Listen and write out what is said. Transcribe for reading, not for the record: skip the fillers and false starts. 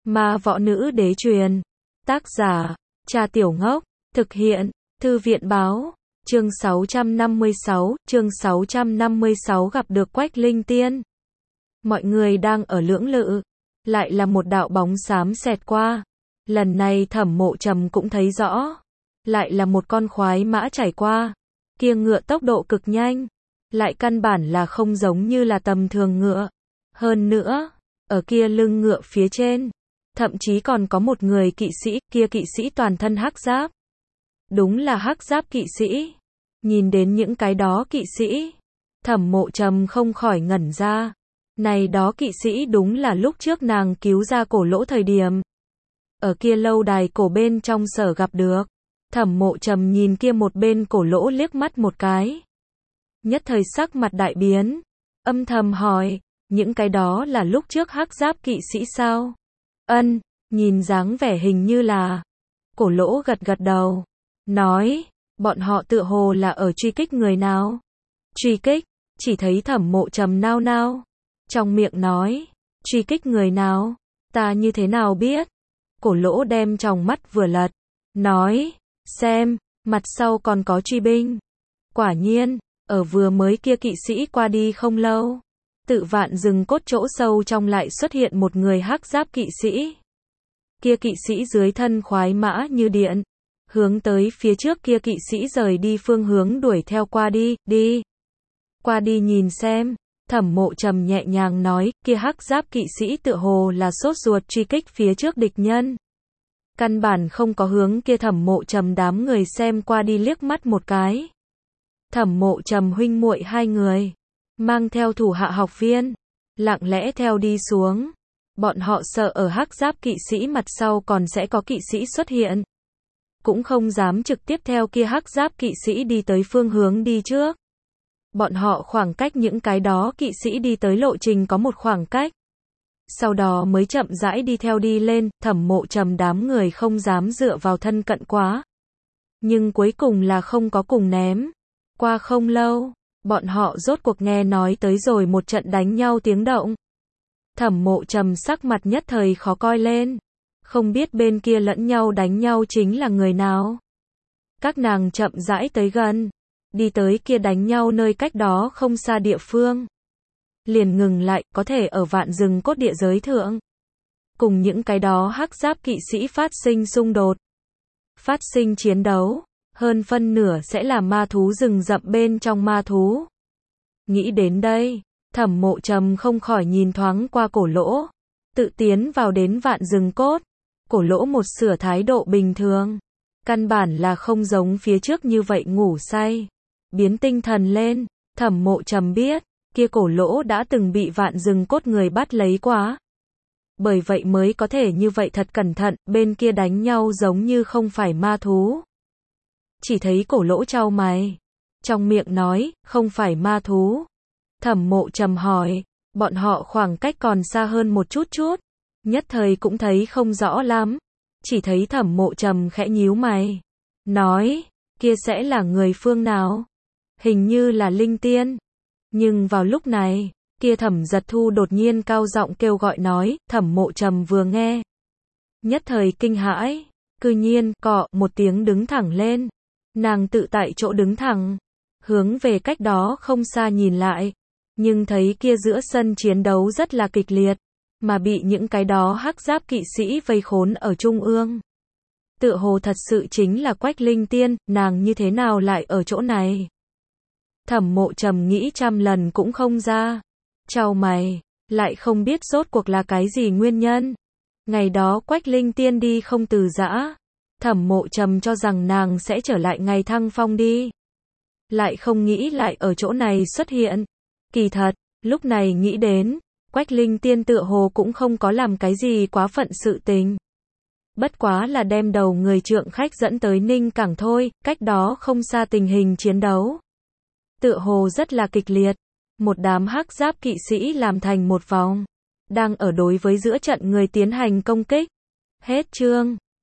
Ma võ nữ đế truyền. Tác giả, Trà Tiểu Ngốc. Thực hiện, Thư viện báo. Chương 656 gặp được Quách Linh Tiên. Mọi người đang ở lưỡng lự. Lại là một đạo bóng xám xẹt qua. Lần này Thẩm Mộ Trầm cũng thấy rõ. Lại là một con khoái mã chảy qua. Kia ngựa tốc độ cực nhanh. Lại căn bản là không giống như là tầm thường ngựa. Hơn nữa, ở kia lưng ngựa phía trên, thậm chí còn có một người kỵ sĩ, kia kỵ sĩ toàn thân hắc giáp. Đúng là hắc giáp kỵ sĩ. Nhìn đến những cái đó kỵ sĩ, Thẩm Mộ Trầm không khỏi ngẩn ra. Này đó kỵ sĩ đúng là lúc trước nàng cứu ra Cổ Lỗ thời điểm. Ở kia lâu đài cổ bên trong sở gặp được. Thẩm Mộ Trầm nhìn kia một bên Cổ Lỗ liếc mắt một cái. Nhất thời sắc mặt đại biến. Âm thầm hỏi, những cái đó là lúc trước hắc giáp kỵ sĩ sao? Ân, nhìn dáng vẻ hình như là. Cổ Lỗ gật gật đầu. Nói, bọn họ tựa hồ là ở truy kích người nào? Truy kích, chỉ thấy Thẩm Mộ Trầm nao nao. Trong miệng nói, truy kích người nào? Ta như thế nào biết? Cổ Lỗ đem tròng mắt vừa lật. Nói, xem, mặt sau còn có truy binh. Quả nhiên, ở vừa mới kia kỵ sĩ qua đi không lâu. Tự Vạn Rừng Cốt chỗ sâu trong lại xuất hiện một người hắc giáp kỵ sĩ. Kia kỵ sĩ dưới thân khoái mã như điện. Hướng tới phía trước kia kỵ sĩ rời đi phương hướng đuổi theo qua đi, đi. Qua đi nhìn xem. Thẩm Mộ Trầm nhẹ nhàng nói, kia hắc giáp kỵ sĩ tựa hồ là sốt ruột truy kích phía trước địch nhân. Căn bản không có hướng kia Thẩm Mộ Trầm đám người xem qua đi liếc mắt một cái. Thẩm Mộ Trầm huynh muội hai người, mang theo thủ hạ học viên, lặng lẽ theo đi xuống. Bọn họ sợ ở hắc giáp kỵ sĩ mặt sau còn sẽ có kỵ sĩ xuất hiện. Cũng không dám trực tiếp theo kia hắc giáp kỵ sĩ đi tới phương hướng đi trước. Bọn họ khoảng cách những cái đó kỵ sĩ đi tới lộ trình có một khoảng cách. Sau đó mới chậm rãi đi theo đi lên, Thẩm Mộ Trầm đám người không dám dựa vào thân cận quá. Nhưng cuối cùng là không có cùng ném. Qua không lâu, bọn họ rốt cuộc nghe nói tới rồi một trận đánh nhau tiếng động. Thẩm Mộ Trầm sắc mặt nhất thời khó coi lên. Không biết bên kia lẫn nhau đánh nhau chính là người nào. Các nàng chậm rãi tới gần. Đi tới kia đánh nhau nơi cách đó không xa địa phương. Liền ngừng lại, có thể ở Vạn Rừng Cốt địa giới thượng. Cùng những cái đó hắc giáp kỵ sĩ phát sinh xung đột. Phát sinh chiến đấu. Hơn phân nửa sẽ là ma thú rừng rậm bên trong ma thú. Nghĩ đến đây, Thẩm Mộ Trầm không khỏi nhìn thoáng qua Cổ Lỗ. Tự tiến vào đến Vạn Rừng Cốt. Cổ Lỗ một sửa thái độ bình thường. Căn bản là không giống phía trước như vậy ngủ say. Biến tinh thần lên, Thẩm Mộ Trầm biết, kia Cổ Lỗ đã từng bị Vạn Rừng Cốt người bắt lấy quá. Bởi vậy mới có thể như vậy thật cẩn thận, bên kia đánh nhau giống như không phải ma thú. Chỉ thấy Cổ Lỗ chau mày. Trong miệng nói, không phải ma thú. Thẩm Mộ Trầm hỏi, bọn họ khoảng cách còn xa hơn một chút chút. Nhất thời cũng thấy không rõ lắm. Chỉ thấy Thẩm Mộ Trầm khẽ nhíu mày. Nói, kia sẽ là người phương nào? Hình như là Linh Tiên. Nhưng vào lúc này, kia Thẩm Giật Thu đột nhiên cao giọng kêu gọi nói, Thẩm Mộ Trầm vừa nghe. Nhất thời kinh hãi, cư nhiên, cọ, một tiếng đứng thẳng lên. Nàng tự tại chỗ đứng thẳng, hướng về cách đó không xa nhìn lại. Nhưng thấy kia giữa sân chiến đấu rất là kịch liệt, mà bị những cái đó hắc giáp kỵ sĩ vây khốn ở trung ương. Tựa hồ thật sự chính là Quách Linh Tiên, nàng như thế nào lại ở chỗ này? Thẩm Mộ Trầm nghĩ trăm lần cũng không ra. Chau mày, lại không biết rốt cuộc là cái gì nguyên nhân. Ngày đó Quách Linh Tiên đi không từ giã. Thẩm Mộ Trầm cho rằng nàng sẽ trở lại ngày Thăng Phong đi. Lại không nghĩ lại ở chỗ này xuất hiện. Kỳ thật, lúc này nghĩ đến, Quách Linh Tiên tựa hồ cũng không có làm cái gì quá phận sự tình. Bất quá là đem đầu người trượng khách dẫn tới Ninh Cảng thôi, cách đó không xa tình hình chiến đấu. Tựa hồ rất là kịch liệt. Một đám hắc giáp kỵ sĩ làm thành một vòng. Đang ở đối với giữa trận người tiến hành công kích. Hết chương.